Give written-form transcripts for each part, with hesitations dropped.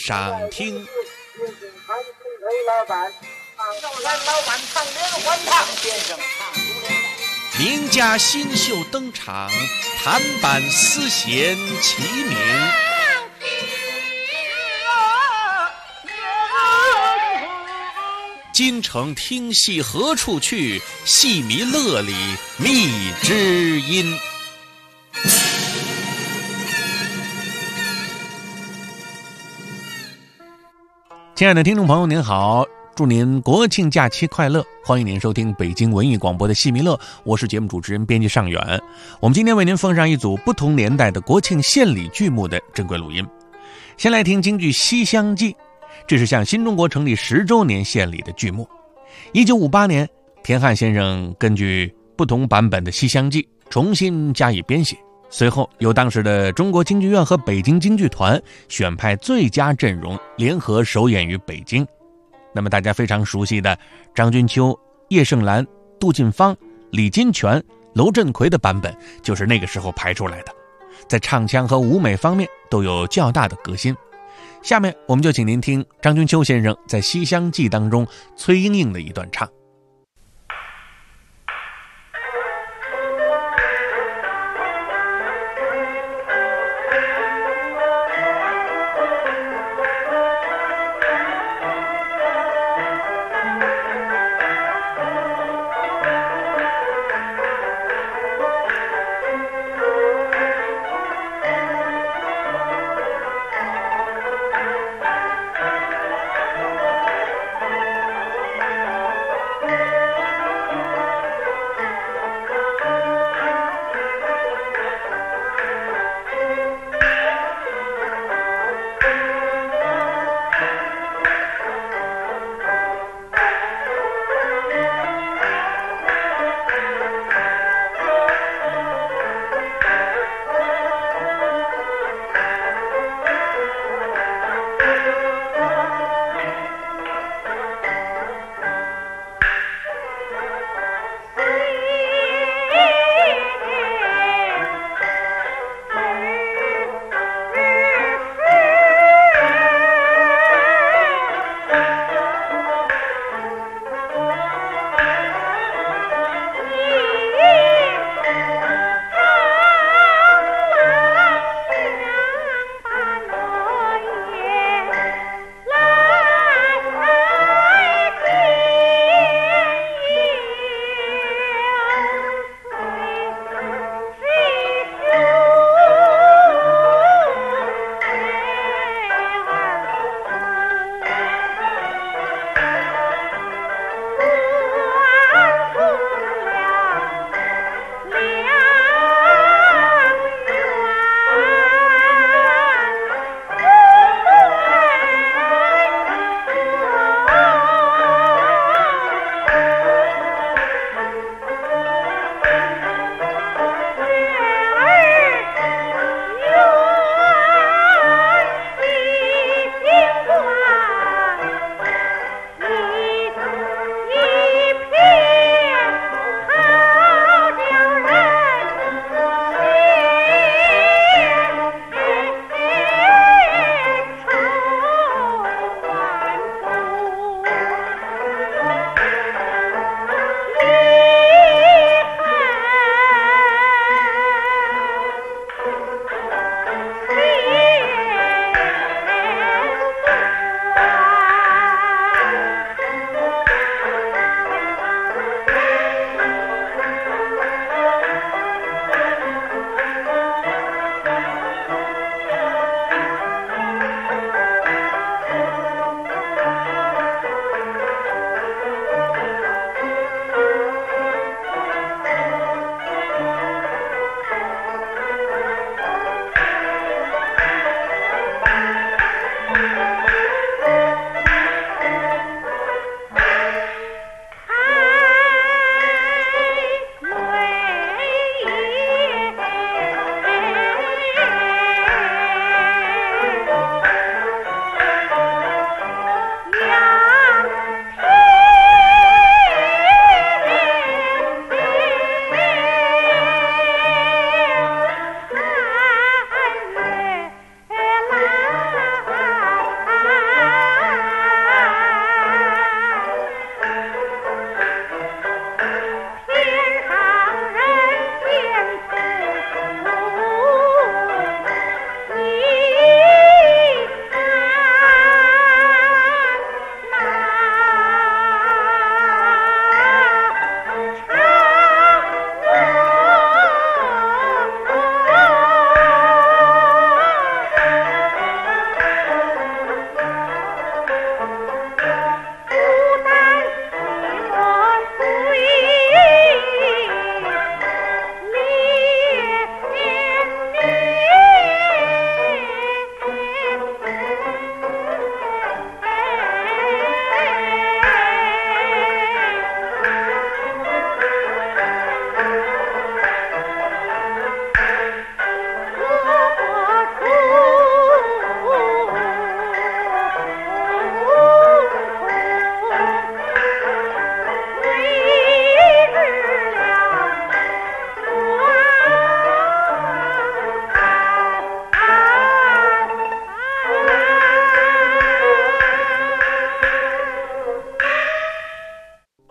上听。名家新秀登场，弹板丝弦齐鸣。京城听戏何处去？戏迷乐里觅知音。亲爱的听众朋友您好，祝您国庆假期快乐，欢迎您收听北京文艺广播的戏迷乐，我是节目主持人编辑尚远。我们今天为您奉上一组不同年代的国庆献礼剧目的珍贵录音。先来听京剧《西厢记》，这是向新中国成立10周年献礼的剧目。1958年，田汉先生根据不同版本的《西厢记》重新加以编写，随后由当时的中国京剧院和北京京剧团选派最佳阵容联合首演于北京。那么大家非常熟悉的张君秋、叶盛兰、杜近芳、李金泉、娄振魁的版本就是那个时候排出来的，在唱腔和舞美方面都有较大的革新。下面我们就请您听张君秋先生在《西厢记》当中崔莺莺的一段唱。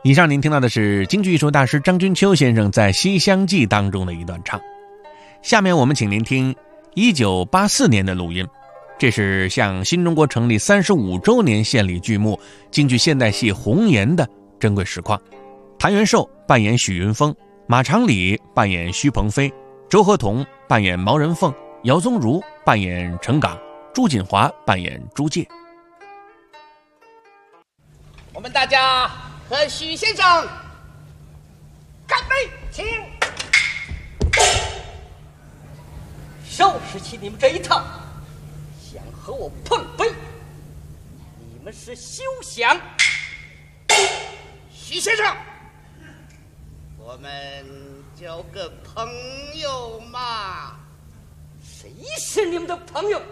以上您听到的是京剧艺术大师张君秋先生在《西厢记》当中的一段唱。下面我们请您听1984年的录音，这是向新中国成立35周年献礼剧目京剧现代戏《红颜》的珍贵实况。谭元寿扮演许云峰，马长礼扮演徐鹏飞，周和同扮演毛人凤，姚宗儒扮演陈岗，朱锦华扮演朱介。 我们大家和许先生干杯，请收拾起你们这一套，想和我碰杯，你们是休想。许先生，我们交个朋友嘛。谁是你们的朋友？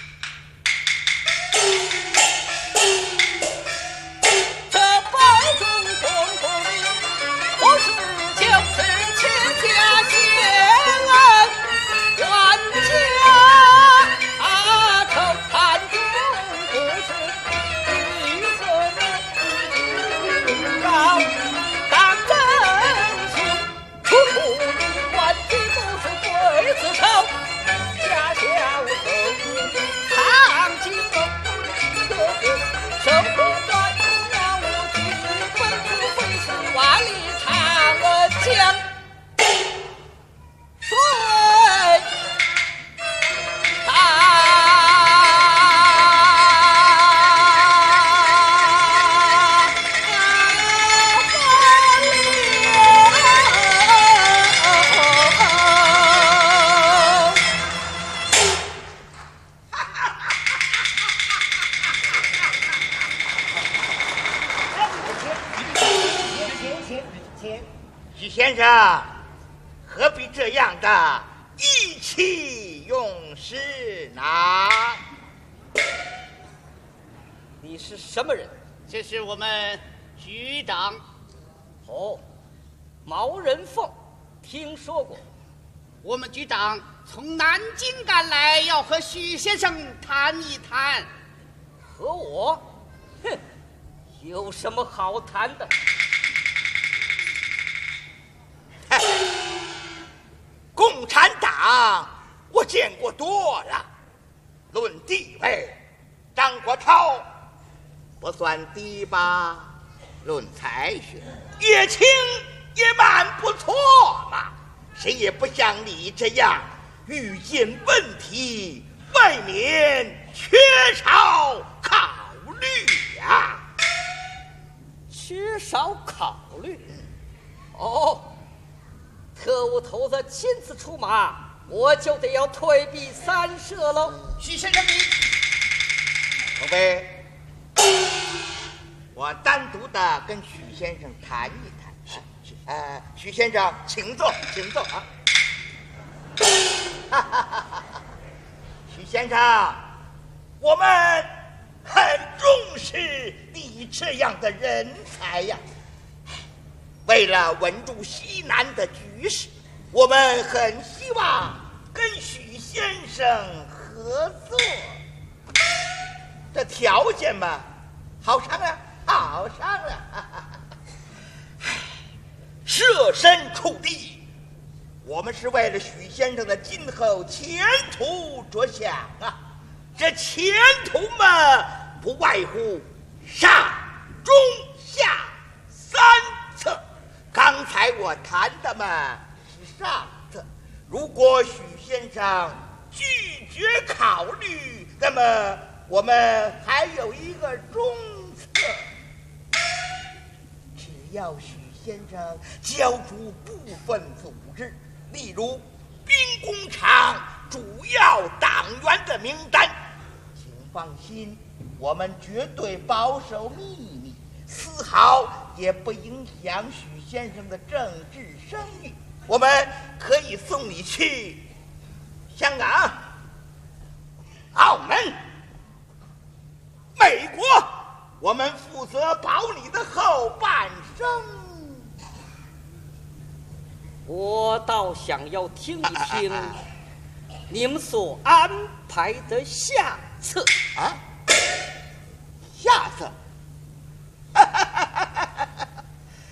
这百种功夫里，我是就是千家贤恩万家仇盼中不是一个高当真心，处处里万计不是鬼子手，家家无头藏金瓮，生活在鸟无极，本不非是万里长江水许先生，何必这样的意气用事呢？ 你是什么人？ 这是我们局长。 哦，毛人凤，听说过。 我们局长从南京赶来，要和许先生谈一谈。 和我？哼，有什么好谈的？ 共产党我见过多了，论地位，张国焘不算低吧？论才学，叶青也蛮不错嘛。谁也不像你这样遇见问题，未免缺少考虑呀。 缺少考虑？哦。特务头子亲自出马，我就得要退避三舍喽。 许先生，你，宝贝，我单独的跟许先生谈一谈。许先生，请坐，请坐啊。许先生，我们很重视你这样的人才呀。为了稳住西南的局势，我们很希望跟许先生合作。这条件嘛，好商量，好商量。设身处地，我们是为了许先生的今后前途着想啊。这前途嘛，不外乎上中下三策。刚才我谈的嘛是上策，如果许先生拒绝考虑，那么我们还有一个中策。只要许先生交出部分组织，例如兵工厂主要党员的名单，请放心，我们绝对保守秘密，丝毫也不影响许先生的政治声誉。我们可以送你去香港、澳门、美国，我们负责保你的后半生。 我倒想要听一听你们所安排的下策啊！下策？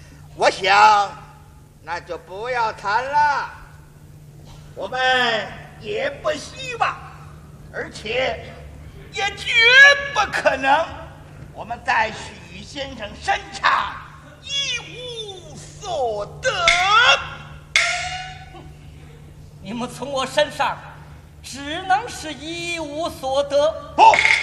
想，那就不要谈了。我们也不希望，而且也绝不可能，我们在许先生身上一无所得。 你们从我身上只能是一无所得。 不，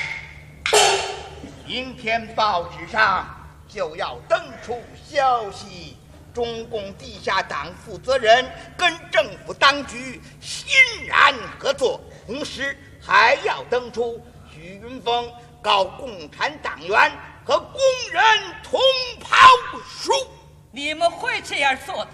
明天报纸上就要登出消息，中共地下党负责人跟政府当局欣然合作，同时还要登出许云峰告共产党员和工人同袍书。 你们会这样做的，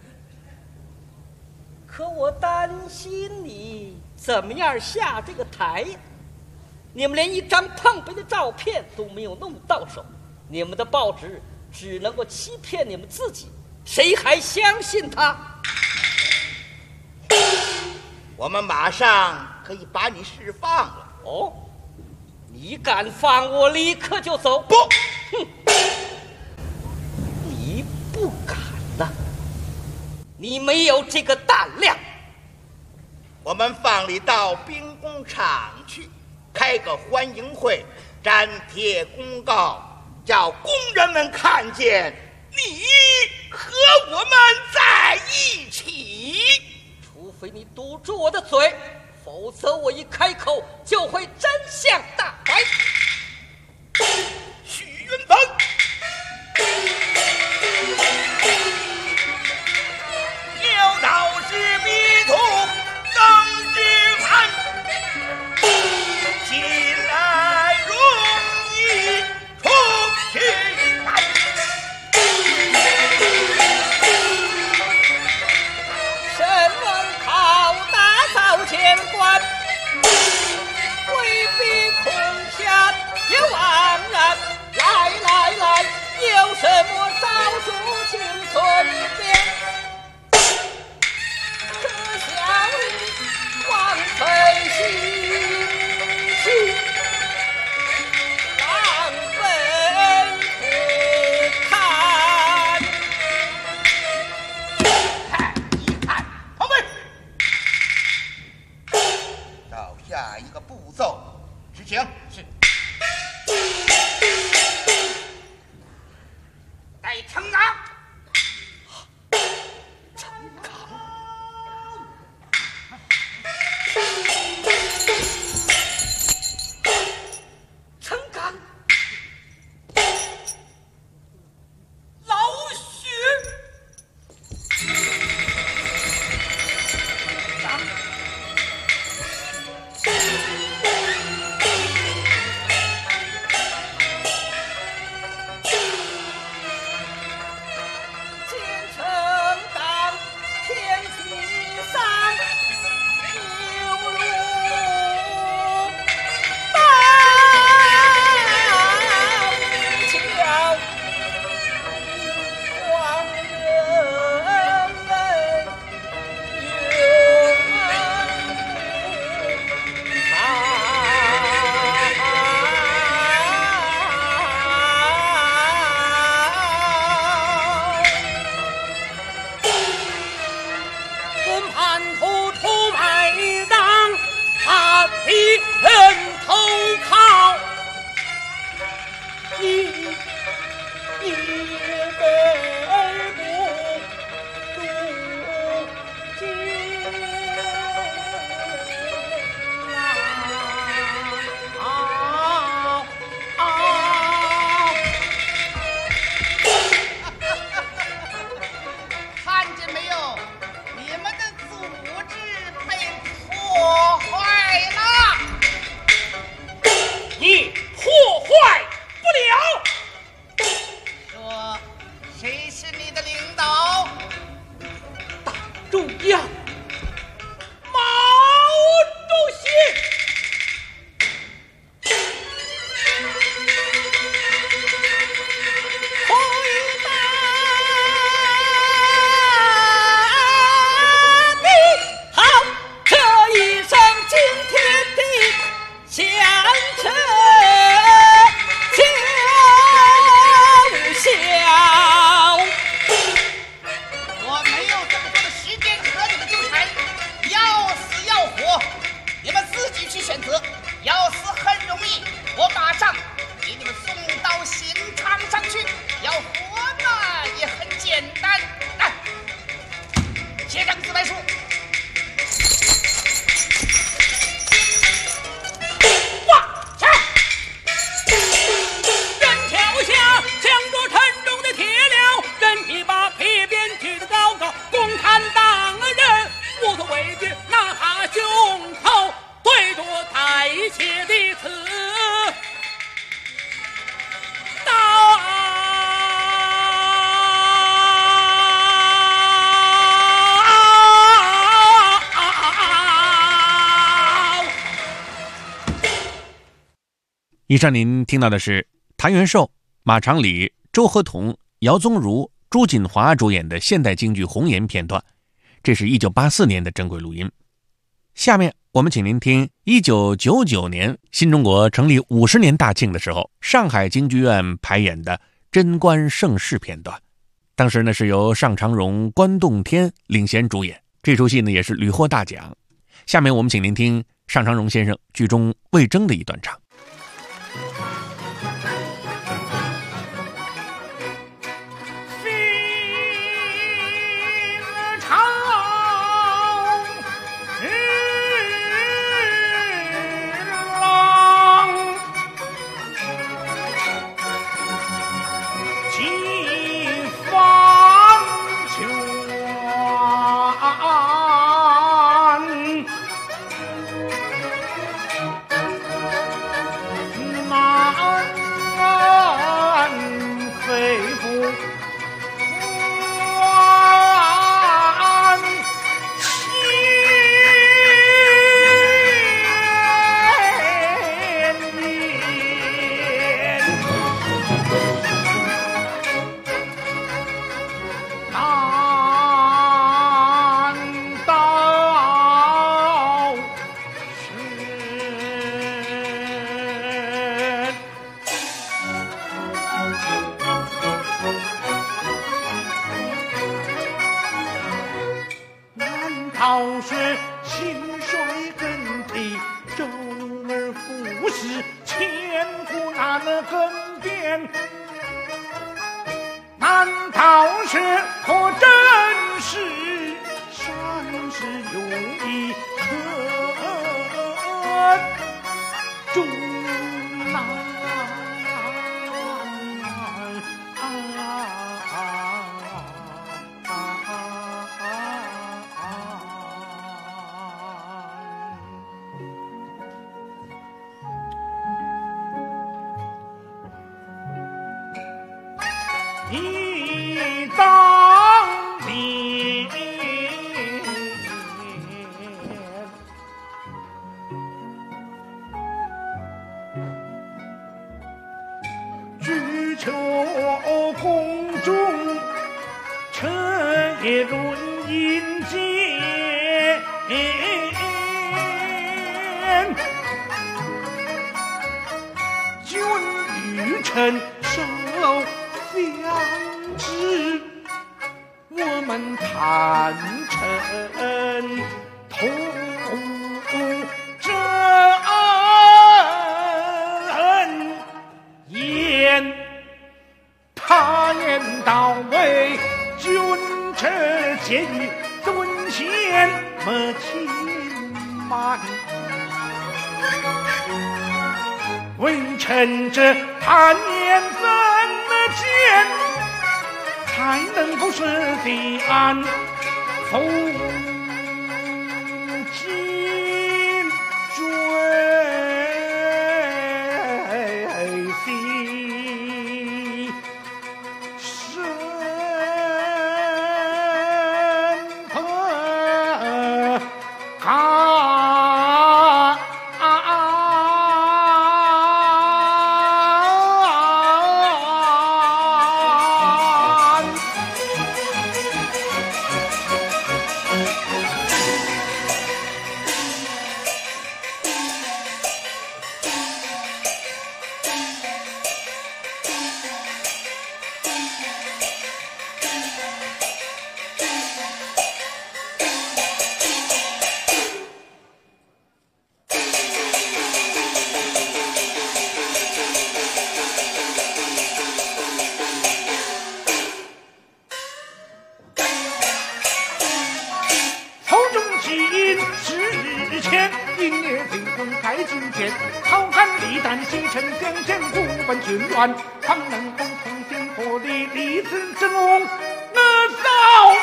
可我担心你怎么样下这个台呀？你们连一张碰杯的照片都没有弄到手，你们的报纸只能够欺骗你们自己，谁还相信他？ 我们马上可以把你释放了。 哦，你敢放我，立刻就走。 不， 哼，你不敢呐，你没有这个胆量。 我们放你到兵工厂去，开个欢迎会，粘贴公告，叫工人们看见你和我们在一起。 除非你堵住我的嘴，否则我一开口就会真相大白。 许云鹏，教导是迷途更之寒，进来容易出去难。 神王好打造监官，未必空下也枉然。来，有什么招数请存便，可笑你枉费心机，狼狈不堪。 看一看，旁边，到下一个步骤执行。是。带称啊！ 放上去，要活嘛也很简单。来，写上自白书。 以上您听到的是谭元寿、马长礼、周和同、姚宗儒、朱锦华主演的现代京剧《红颜》片段，这是1984年的珍贵录音。下面我们请您听1999年新中国成立50年大庆的时候，上海京剧院排演的《贞观盛世》片段。当时呢是由尚长荣、关栋天领衔主演，这出戏呢也是屡获大奖。下面我们请您听尚长荣先生剧中魏征的一段唱。 好学薪水更低，周而复始，千古难更变。难道是可真是善事有一可终难？一当年，举求宫中，彻夜论阴间。君与臣守良知，我们坦诚同真言。他言到位，君臣皆于尊贤莫轻慢。微臣这贪念怎么见，才能够实地安从今追忆身和本军乱，方能共同建国的立志之梦早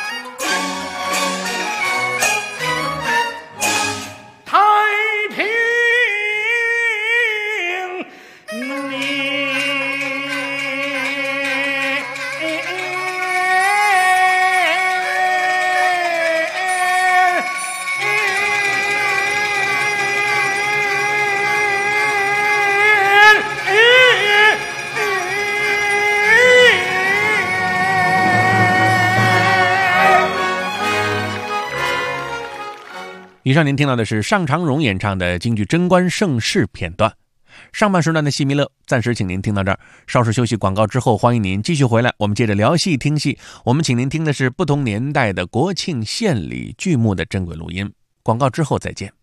太平里。 以上您听到的是尚长荣演唱的京剧《贞观盛世》片段。上半时段的戏迷乐暂时请您听到这儿，稍事休息广告之后，欢迎您继续回来，我们接着聊戏听戏。我们请您听的是不同年代的国庆献礼剧目的珍贵录音。广告之后再见。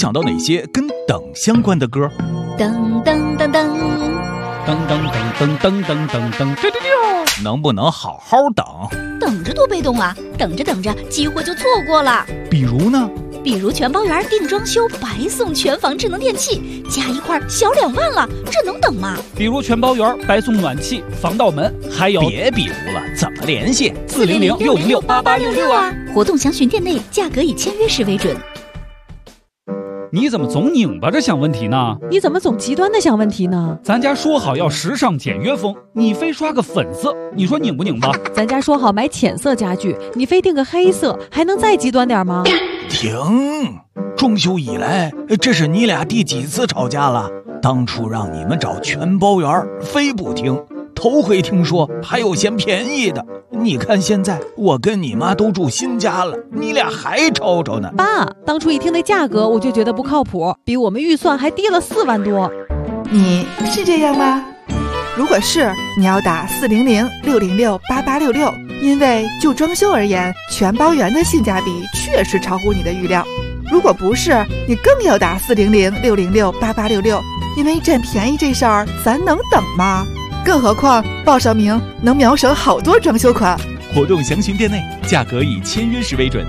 想到哪些跟等相关的歌？ 噔噔噔噔。 噔噔噔噔噔噔噔噔， 能不能好好等？ 等着多被动啊！等着等着，机会就错过了。 比如呢？ 比如全包圆定装修，白送全房智能电器，加一块小2万了，这能等吗？ 比如全包圆白送暖气、防盗门，还有别比如了，怎么联系 ？400-606-8866啊！活动详询店内，价格以签约时为准。 你怎么总拧巴着想问题呢？ 你怎么总极端的想问题呢？ 咱家说好要时尚简约风，你非刷个粉色，你说拧不拧巴？ 咱家说好买浅色家具，你非定个黑色，还能再极端点吗？ 停！装修以来，这是你俩第几次吵架了？当初让你们找全包圆，非不听。头回听说还有嫌便宜的。你看现在我跟你妈都住新家了，你俩还吵吵呢。 爸，当初一听那价格我就觉得不靠谱，比我们预算还低了4万多。 你是这样吗？如果是，你要打400-606-8866，因为就装修而言，全包圆的性价比确实超乎你的预料。如果不是，你更要打400-606-8866，因为占便宜这事儿咱能等吗？更何况报上名能秒省好多装修款。 活动详询店内，价格以签约时为准。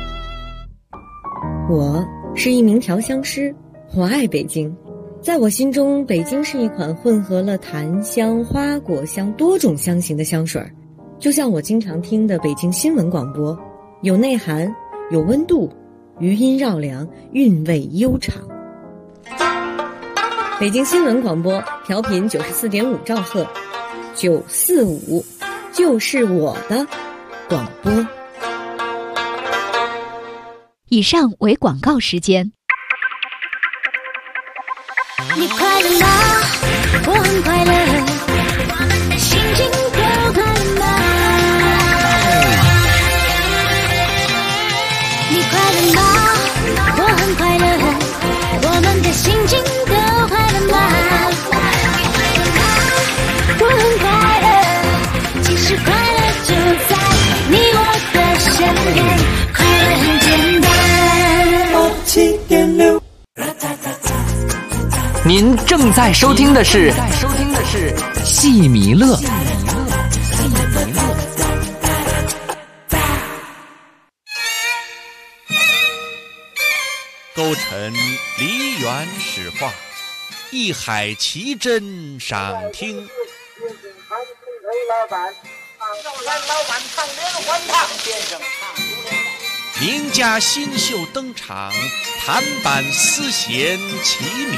我是一名调香师，我爱北京。在我心中，北京是一款混合了檀香、花果香多种香型的香水，就像我经常听的北京新闻广播，有内涵，有温度，余音绕梁，韵味悠长。北京新闻广播调频94.5兆赫，945就是我的广播。 以上为广告时间。 你快乐吗？我很快乐，心情都快乐吗？你快乐吗？我很快乐，我们的心情都快乐吗？我很快乐，其实快乐就在你我的身边，快乐很简单。7.6。 您正在收听的是戏迷乐。 勾陈梨园史话，一海奇珍赏听。 老板唱连环唱先生名家新秀登场，弹板丝弦齐鸣。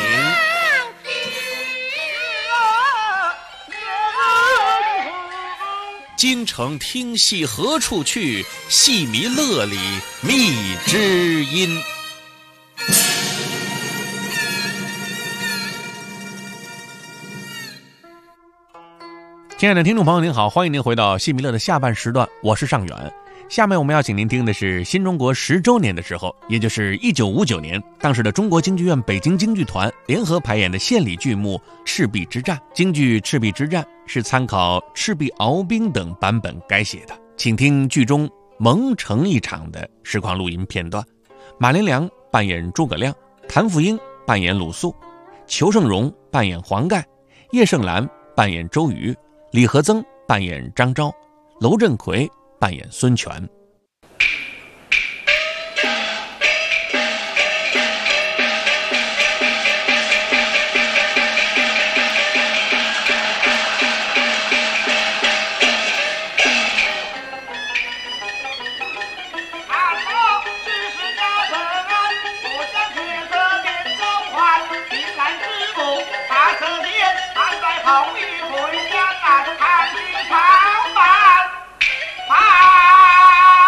京城听戏何处去？戏迷乐里觅知音。亲爱的听众朋友您好，欢迎您回到戏迷乐的下半时段，我是尚远。下面我们要请您听的是新中国10周年的时候，也就是1959年，当时的中国京剧院北京京剧团联合排演的献礼剧目《赤壁之战》。京剧《赤壁之战》是参考《赤壁鏖兵》等版本改写的，请听剧中蒙城一场的实况录音片段。马连良扮演诸葛亮，谭富英扮演鲁肃，裘盛戎扮演黄盖，叶盛兰扮演周瑜，李和曾扮演张昭，娄振魁扮演孙权。 好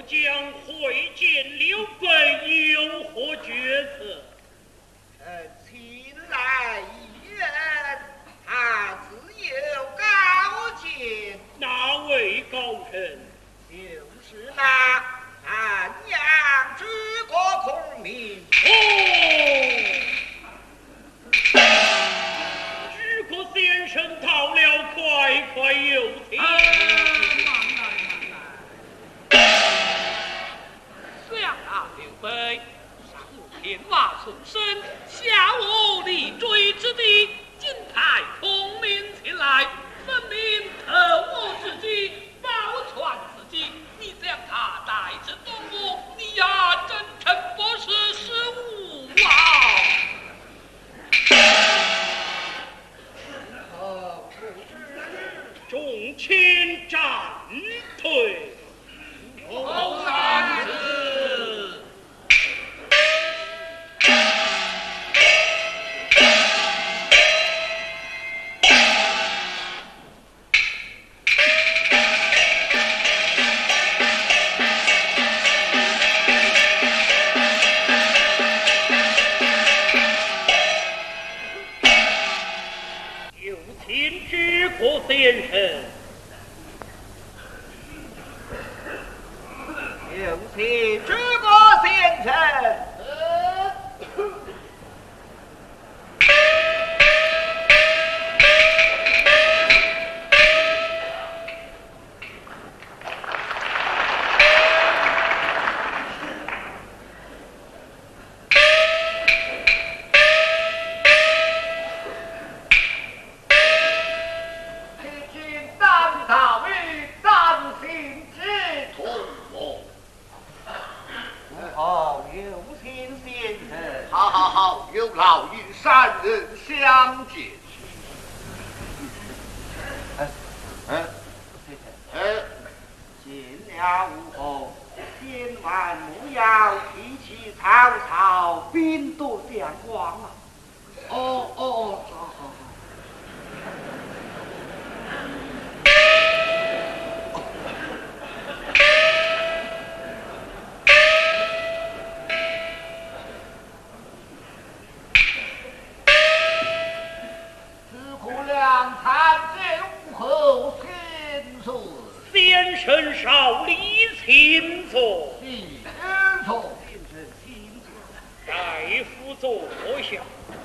将会见刘备有何决策？ 请来一人，他自有高见。 哪位高人？ 就是那安阳之国孔明。 知国先生到了，快有请。 想啊，刘备，上无天马从生，下无立锥之地，今派孔明前来，分明投我自己，保全自己。你想他带着动我，你呀真诚不是失误啊！ 众卿暂退。 红三子。 有请知国先生。 有请知国先生。 好，有劳与三人相见。 见了武后，千万不要提起曹操，兵夺将光啊！ 好。 先生少礼，请坐。大夫坐下。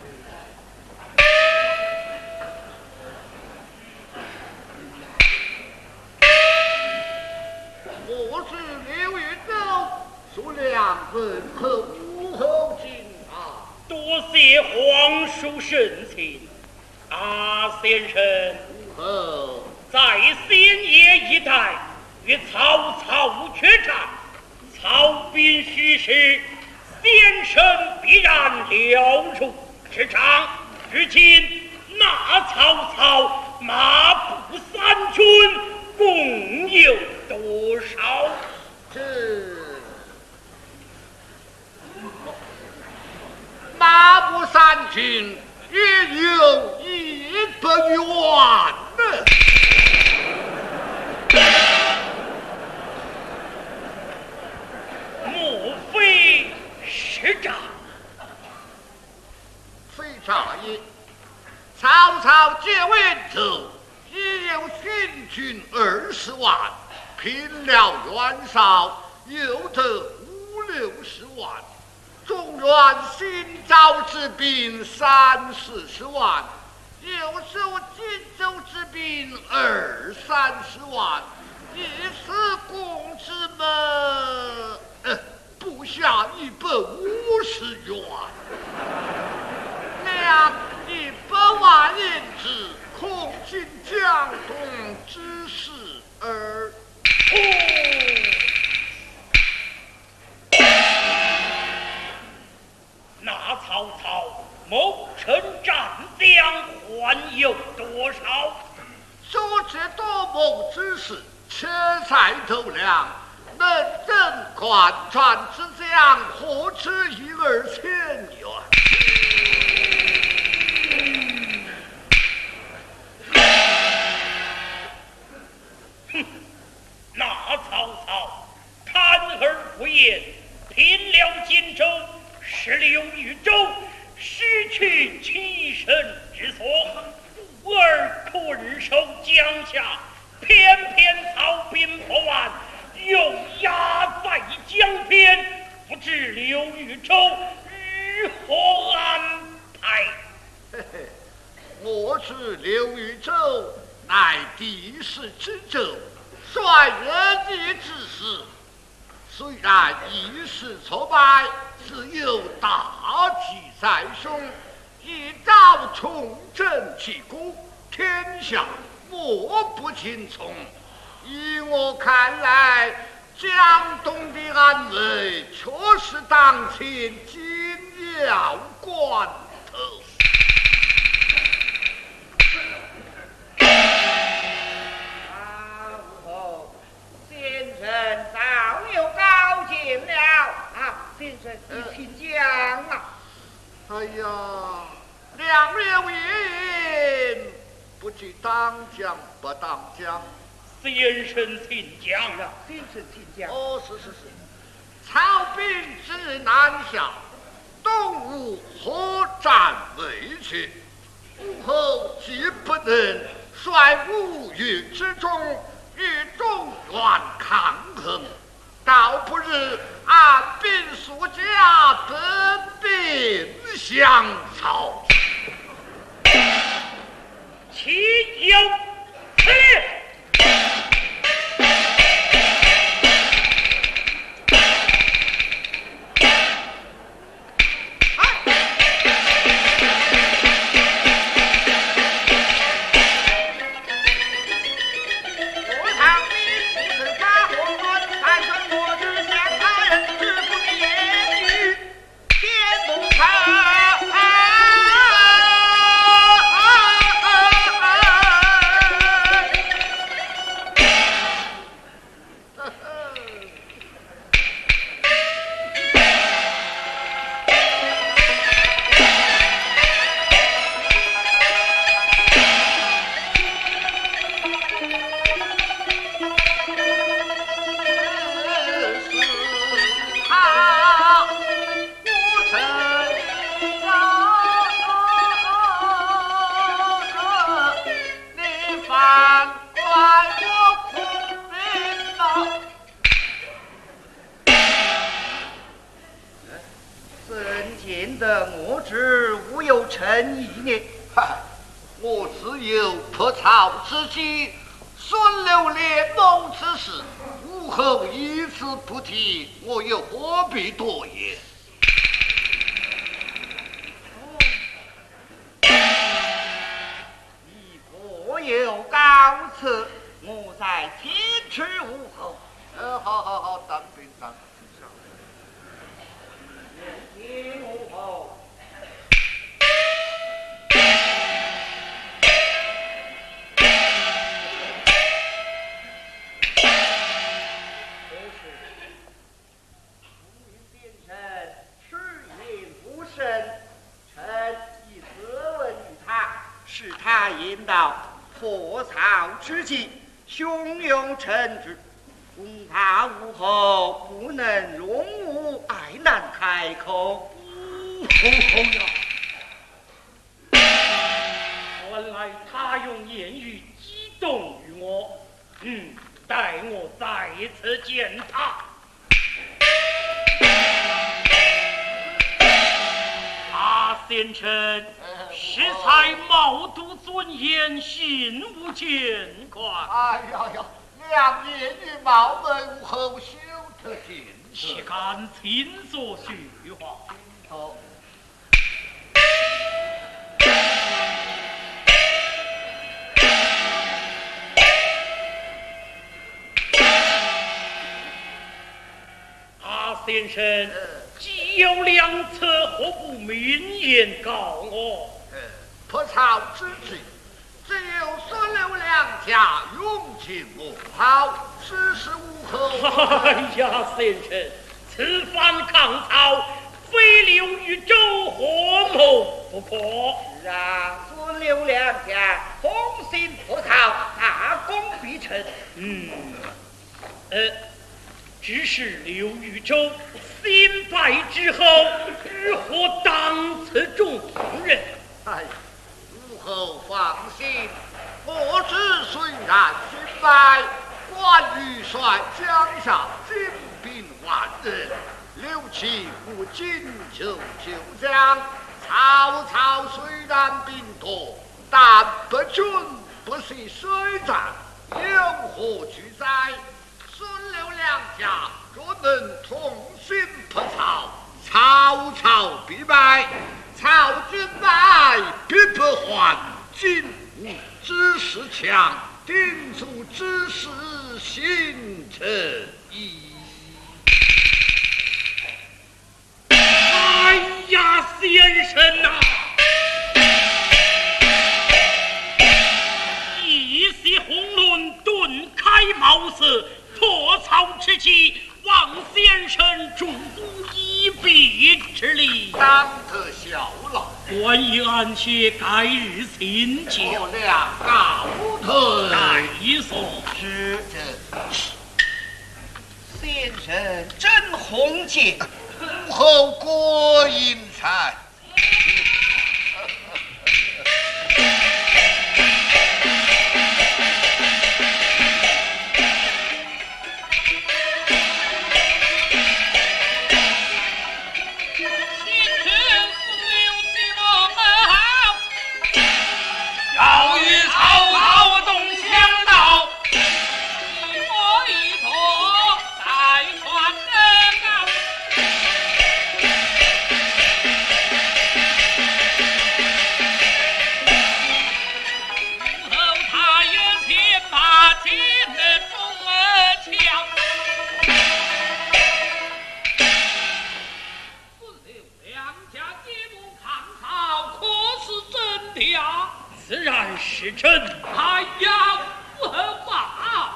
我是刘云州，属两份和武后进啊。 多谢皇叔盛情。先生，在先野一带与曹操决战，曹兵虚实，先生必然了如指掌。如今那曹操马步三军，共有多少？ 马步三军也有100余万呢。 莫非是诈？ 非诈也。曹操结魏州，已有新军20万，聘了袁绍，又得50-60万。中原新招之兵30-40万，又收荆州之兵20-30万，一时共之们不下150元，量100万银子，恐尽江东之事耳。 那曹操谋臣战将还有多少？ 所知多谋之事，且在头量。能征贯穿之将，何止1-2千元？ 那曹操谈何不言，平了荆州，失留豫州，失去栖身之所，故而困守江夏，偏偏曹兵不完，又压在江边，不知留豫州如何安排？ 嘿嘿，我知留豫州乃地势之州，率人敌之势，虽然一时挫败，自有大计在胸，一朝重振旗鼓，天下莫不听从。依我看来，江东的安危确实当前紧要关头。 先生早有高见了啊！先生，你请讲啊！ 哎呀，良有言，不知当讲不当讲。 先生请讲啊！ 先生请讲。 哦，是。曹兵至南下，东吴何战未去，吴后既不能率吴越之众与中原抗衡，倒不如按兵速家，本兵相操。 岂有此理！ 我知无有诚意呢。 我只有破曹之计，孙刘联盟之事，吴后一字不提，我又何必多言？ 你颇有高策，我在坚持吴后。 好，当兵。 听吴后。使他引导破曹之计，汹涌成之，恐怕吴后不能容我，爱难开口。 原来他用言语激动于我，待我再次见他。先生，适才冒读尊严，心无牵挂。 良言与冒昧，吴后休得见识。 岂敢亲所虚话？先生，既有良策，何不明言告我？ 破曹之计，只有孙刘两家用尽谋好，实施吴后。 先生，此番抗曹，非刘豫州合谋不可。 是啊，孙刘两家同心破曹，大功必成。 只是刘豫州新败之后，如何当此重任？ 哎，武侯放心，我之虽然新败，关羽率江上精兵万人，刘琦不仅求救将。曹操虽然兵多，但不军不惜水战，有何惧哉？孙刘两家若能同心破曹，曹操必败，曹军败必不还。今吾之势强，定足之势形成矣。 哎呀，先生啊！一席红论顿开茅塞，破曹之计，望先生主公一臂之力。 当得效劳。 官以安歇，改日请教。 我俩告退。 代所是先生真宏杰。 武侯过英才。 自然是真。哎呀，武侯啊！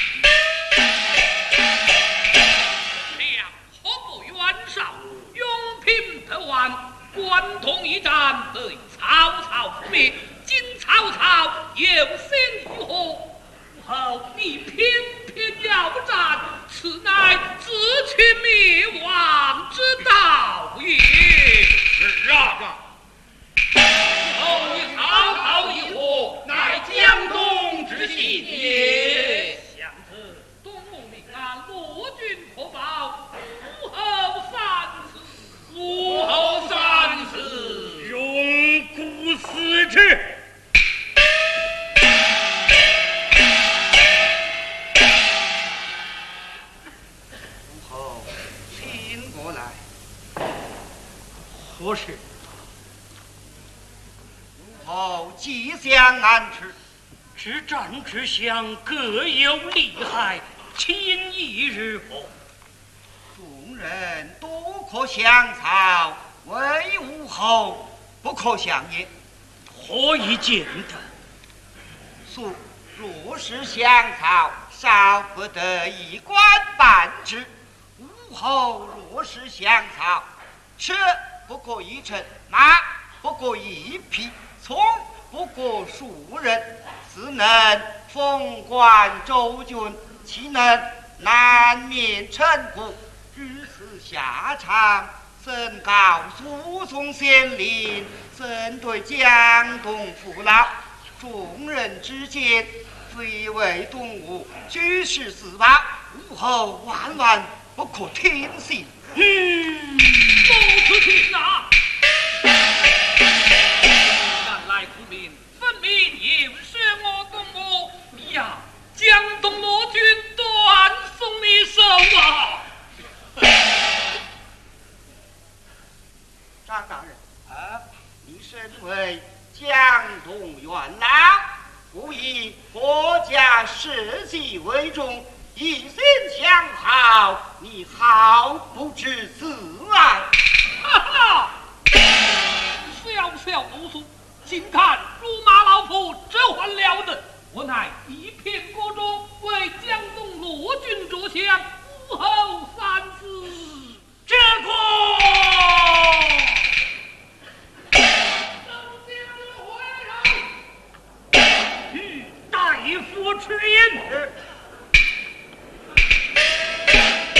两河不远少，永平不完，关通一战被曹操覆灭。今曹操有心如何？武侯，你偏偏要战，此乃自取灭亡之道也。 是啊。 后与曹操议和，乃江东之信也。想着东吴命案，罗军可保，武侯三思，武侯三思，永固思之。 武侯，请过来。 何事？ 后即将安吃， 之战之相各有利害，卿意如何？ 众人都可降曹，唯武侯不可降也。 何以见得？ 素若是降曹，少不得一官半职；武侯若是降曹，车不过一乘，马不过一匹。从不过数人，自能封官周郡，岂能难免臣故？如此下场，怎告诉宋县令？怎对江东父老？众人之间，非为动物，举世自保，武侯万万不可听信。 不可听啊！分明有失我东吴，要江东罗军断送你手啊！ 张大人，你身为江东元老，故以国家社稷为重，一心向好，你毫不知自爱。 哈哈，小小读书。请看戎马老夫这还了得！我乃一片国中，为江东罗军着想，武侯三思。这个与大夫出言。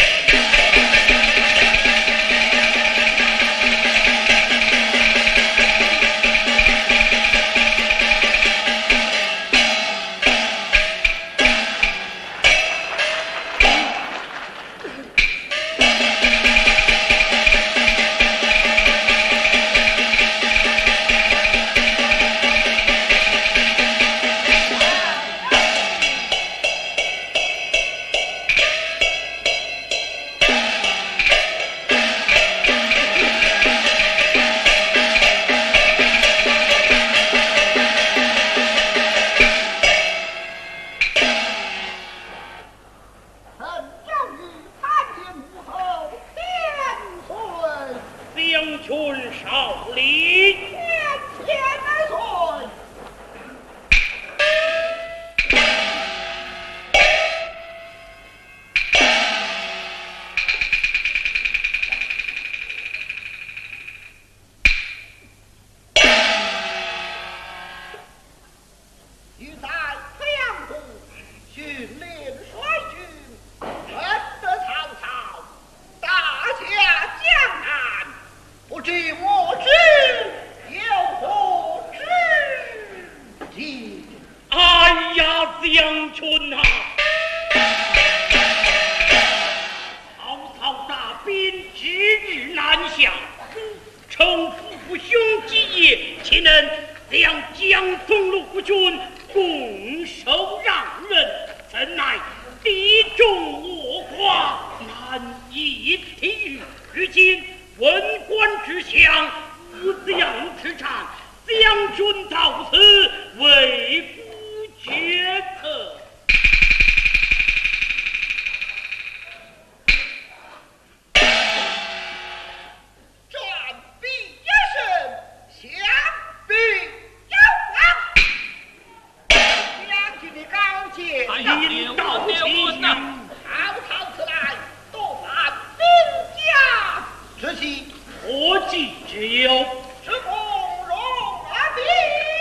领导请曹操此来，东安兵家之喜， 何计之有？ 是共荣安兵。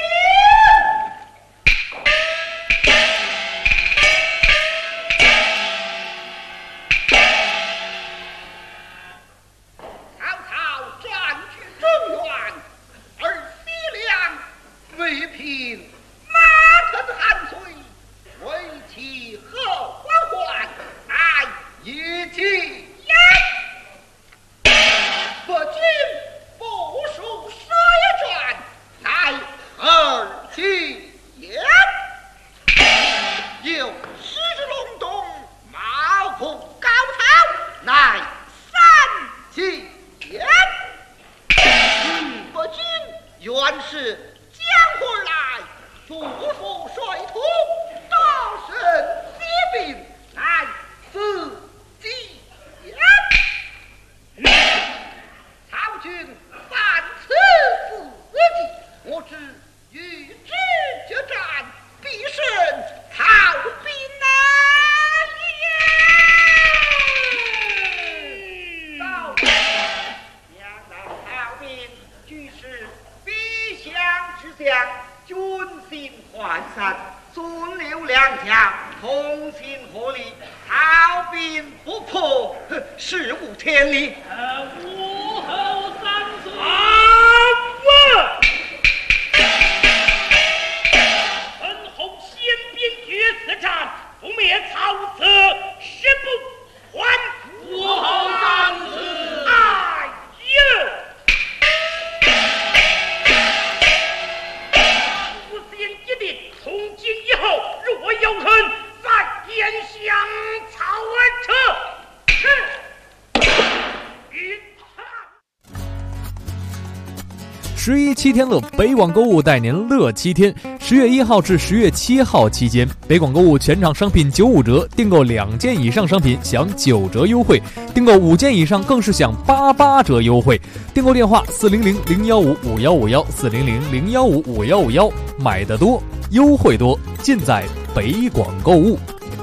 曹操占据中原，而西凉未平，马腾汉遂，为其何缓缓，乃一计也。不仅部署射野传，乃二计也。有狮子隆冬，马虎高超，乃三计也。不仅原是江湖来，祝福水土，大胜西兵，乃四计也。曹军犯此四计，我知与之决战，必胜曹兵也。到两道曹兵，俱是必相之相，军心涣散，孙刘两家同心合力，曹兵不破，是无天理。 武后三岁。陈洪先兵决死战，不灭曹操，誓不还。武后三岁。哎呦！吾先一定，从今以后，若有恨，在天下曹车。是。 11七天乐，北广购物带您乐7天。10月1号至10月7号期间，北广购物全场商品95折，订购2件以上商品享9折优惠，订购5件以上更是享88折优惠。订购电话400-015-5151，400-015-5151，买得多，优惠多，尽在北广购物。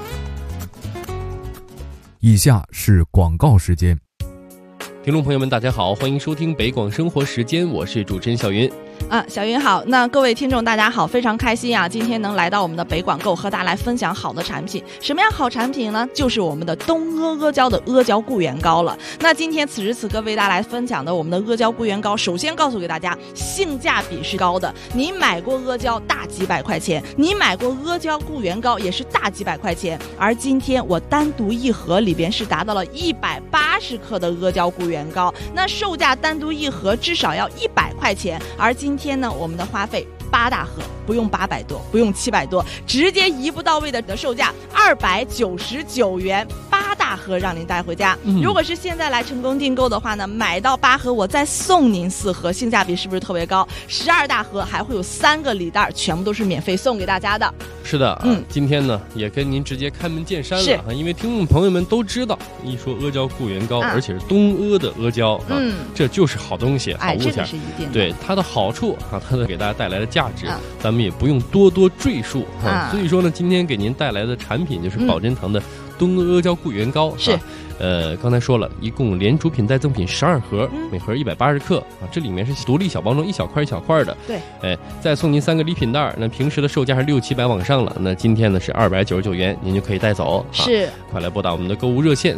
以下是广告时间。 听众朋友们大家好，欢迎收听北广生活时间，我是主持人小云。 小云好，那各位听众大家好，非常开心啊，今天能来到我们的北广购和大家来分享好的产品。什么样好产品呢？就是我们的东阿阿胶的阿胶固元膏了。那今天此时此刻为大家来分享的我们的阿胶固元膏，首先告诉给大家性价比是高的，你买过阿胶大几百块钱，你买过阿胶固元膏也是大几百块钱，而今天我单独一盒里边是达到了180克的阿胶固元膏，那售价单独一盒至少要100块钱，而今天呢我们的花费8大盒，不用800多，不用700多，直接一步到位的售价299元，8大盒让您带回家。如果是现在来成功订购的话呢，买到8盒我再送您4盒，性价比是不是特别高？12大盒还会有3个礼袋，全部都是免费送给大家的。 是的，今天呢也跟您直接开门见山了，因为听众朋友们都知道，一说阿胶固元膏，而且是东阿的阿胶，这就是好东西，好物件， 这个是一定的。 对它的好处啊，它的给大家带来的价值，咱们也不用多赘述啊。所以说呢，今天给您带来的产品就是宝珍堂的东阿胶固元膏， 是。 刚才说了，一共连主品带赠品12盒，每盒180克啊，这里面是独立小包装，一小块一小块的。 对， 再送您3个礼品袋，那平时的售价是600-700往上了，那今天呢是299元，您就可以带走。 是， 快来拨打我们的购物热线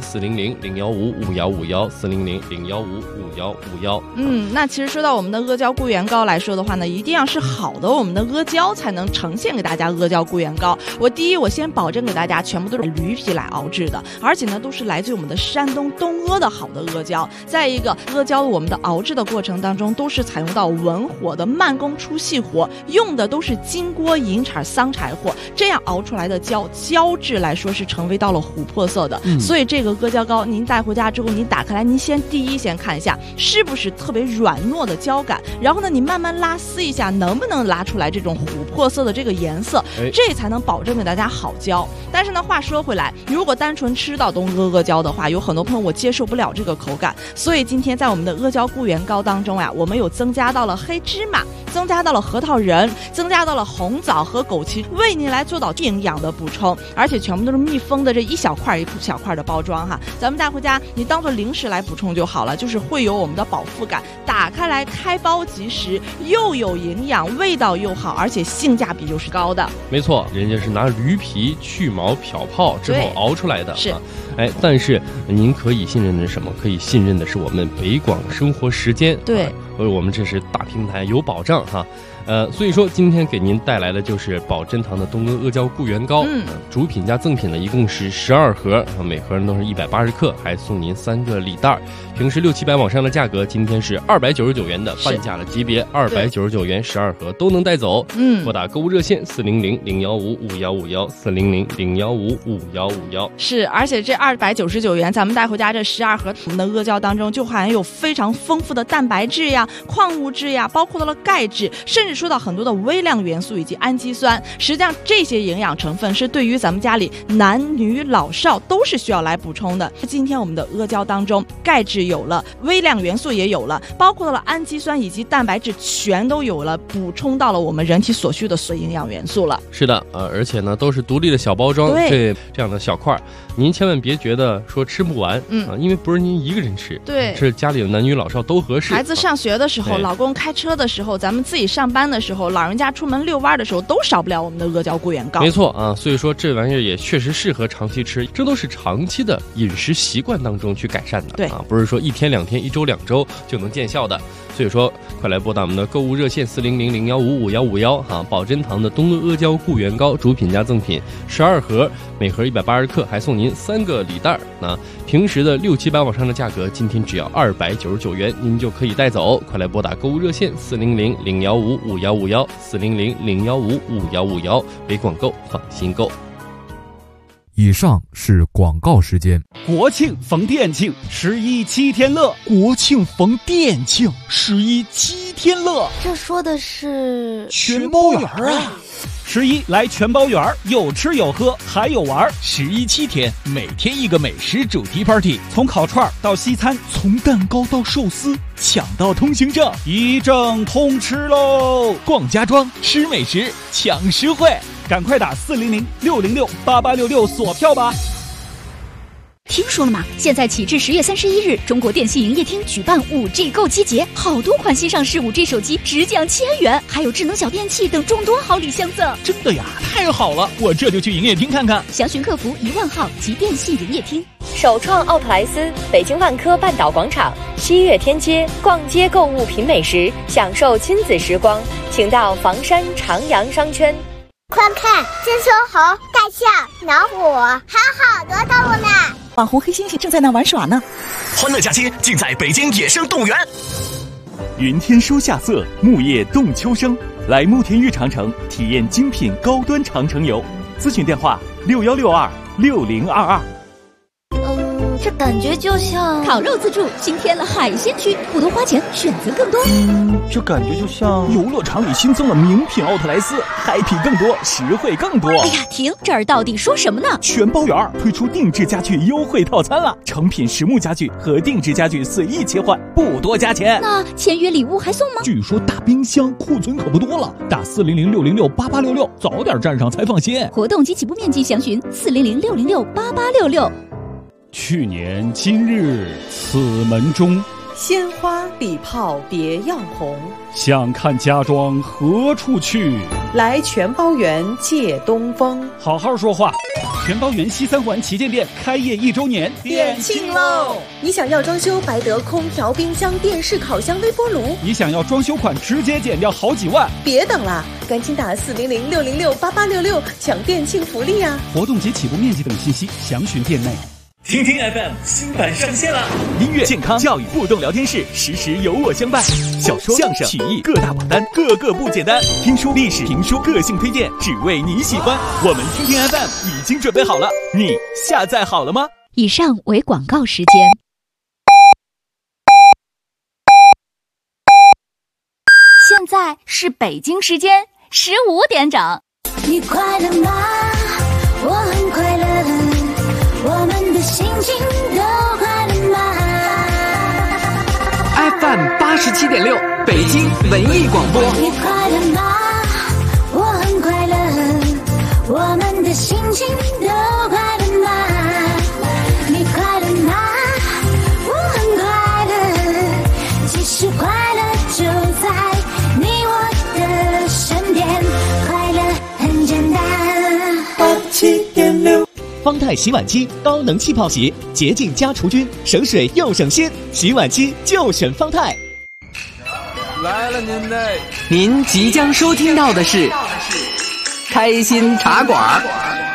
400-015-5151，400-015-5151。 那其实说到我们的阿胶固元膏来说的话呢，一定要是好的我们的阿胶才能呈现给大家阿胶固元膏。我先保证给大家全部都是驴皮来熬制的，而且呢都是来自于我们的山东东阿的好的阿胶。再一个，阿胶我们的熬制的过程当中都是采用到文火的慢工出细活，用的都是金锅银铲桑柴火，这样熬出来的胶质来说是成为到了琥珀色的。所以这个阿胶膏您带回家之后，您打开来，您先看一下是不是特别软糯的胶感，然后呢你慢慢拉丝一下，能不能拉出来这种琥珀色的这个颜色，这才能保证给大家好胶。但是呢话说回来，如果单纯吃到东阿阿胶的话， 话，有很多朋友我接受不了这个口感，所以今天在我们的阿胶固元膏当中呀，我们有增加到了黑芝麻，增加到了核桃仁，增加到了红枣和枸杞，为您来做到营养的补充，而且全部都是密封的，这一小块一小块的包装哈，咱们带回家你当做零食来补充就好了，就是会有我们的饱腹感，打开来开包即食，又有营养，味道又好，而且性价比又是高的。 没错，人家是拿驴皮去毛漂泡之后熬出来的， 是。 但是您可以信任的是什么？可以信任的是我们北广生活时间， 对， 我们这是大平台，有保障哈。所以说今天给您带来的就是宝珍堂的东阿阿胶固元膏，主品加赠品呢一共是12盒，每盒都是180克，还送您3个礼袋。平时600-700往上的价格，今天是299元的半价的级别，299元12盒都能带走。拨打购物热线400-015-5151，400-015-5151。 是，而且这299元，咱们带回家这12盒我们的阿胶当中，就含有非常丰富的蛋白质呀、矿物质呀，包括了钙质，甚至说到很多的微量元素以及氨基酸。实际上这些营养成分是对于咱们家里男女老少都是需要来补充的。今天我们的阿胶当中，钙质有了，微量元素也有了，包括了氨基酸以及蛋白质全都有了，补充到了我们人体所需的所有营养元素了。 是的，而且呢都是独立的小包装，这样的小块，您千万别觉得说吃不完，因为不是您一个人吃， 对， 是家里的男女老少都合适。 孩子上学的时候，老公开车的时候，咱们自己上班的时候，老人家出门遛弯的时候，都少不了我们的阿胶固元膏。 没错啊，所以说这玩意儿也确实适合长期吃，这都是长期的饮食习惯当中去改善的，对啊，不是说1天2天、1周2周就能见效的。所以说，快来拨打我们的购物热线400-015-5151哈，宝珍堂的东阿阿胶固元膏主品加赠品12盒，每盒180克，还送您3个礼袋。那平时的600-700往上的价格，今天只要299元，您就可以带走。快来拨打购物热线400-015-5151，400-015-5151，北广购放心购。 以上是广告时间。 国庆逢店庆，117天乐。 国庆逢店庆，11 7天乐。 这说的是全包圆啊 ！11来全包圆，有吃有喝还有玩。 11 7天，每天一个美食主题 party， 从烤串到西餐， 从蛋糕到寿司，抢到通行证， 一证通吃喽！ 逛家装，吃美食，抢实惠。 赶快打400-606-8866锁票吧！ 听说了吗？现在起至10月31日，中国电信营业厅举办5G 购机节，好多款新上市5G 手机直降1000元，还有智能小电器等众多好礼相赠。 真的呀，太好了！我这就去营业厅看看。 详询客服10000号及电信营业厅。 首创奥特莱斯，北京万科半岛广场，7月天街，逛街购物品美食，享受亲子时光，请到房山长阳商圈。 快看，金丝猴、大象、老虎，还有好多动物呢！ 网红黑猩猩正在那玩耍呢。 欢乐假期尽在北京野生动物园。 云天书夏色，木叶动秋生，来慕田峪长城体验精品高端长城游。咨询电话61626022。 这感觉就像烤肉自助新添了海鲜区，不多花钱，选择更多。 这感觉就像游乐场里新增了名品奥特莱斯，嗨皮更多，实惠更多。 哎呀，停！这儿到底说什么呢？ 全包圆推出定制家具优惠套餐了，成品实木家具和定制家具随意切换，不多加钱。 那签约礼物还送吗？ 据说大冰箱库存可不多了，打400-606-8866，早点站上才放心。 活动及起步面积详询400-606-8866。 去年今日此门中， 鲜花礼炮别样红。 想看家装何处去？ 来全包园借东风。 好好说话。全包园西3环旗舰店开业1周年， 店庆喽！你想要装修白得空调、冰箱、电视、烤箱、微波炉？ 你想要装修款直接减掉好几万？ 别等了，赶紧打400-606-8866抢店庆福利啊！ 活动及起步面积等信息详询店内。 听听 FM 新版上线了， 音乐、健康、教育互动聊天室，时时有我相伴。小说、相声、曲艺各大榜单，个个不简单。听书、历史、评书、个性推荐，只为你喜欢。我们听听 FM 已经准备好了，你下载好了吗？ 以上为广告时间。 现在是北京时间15点整。 你快乐吗？我很快乐，我们的心情都 87.6，北京文艺广播。 你快乐吗？我很快乐，我们的心情都快乐吗？你快乐吗？我很快乐，其实快乐就在你我的身边，快乐很简单。 87.6， 方太洗碗机高能气泡洗，洁净加除菌，省水又省心，洗碗机就选方太。 来了您嘞！ 您即将收听到的是开心茶馆。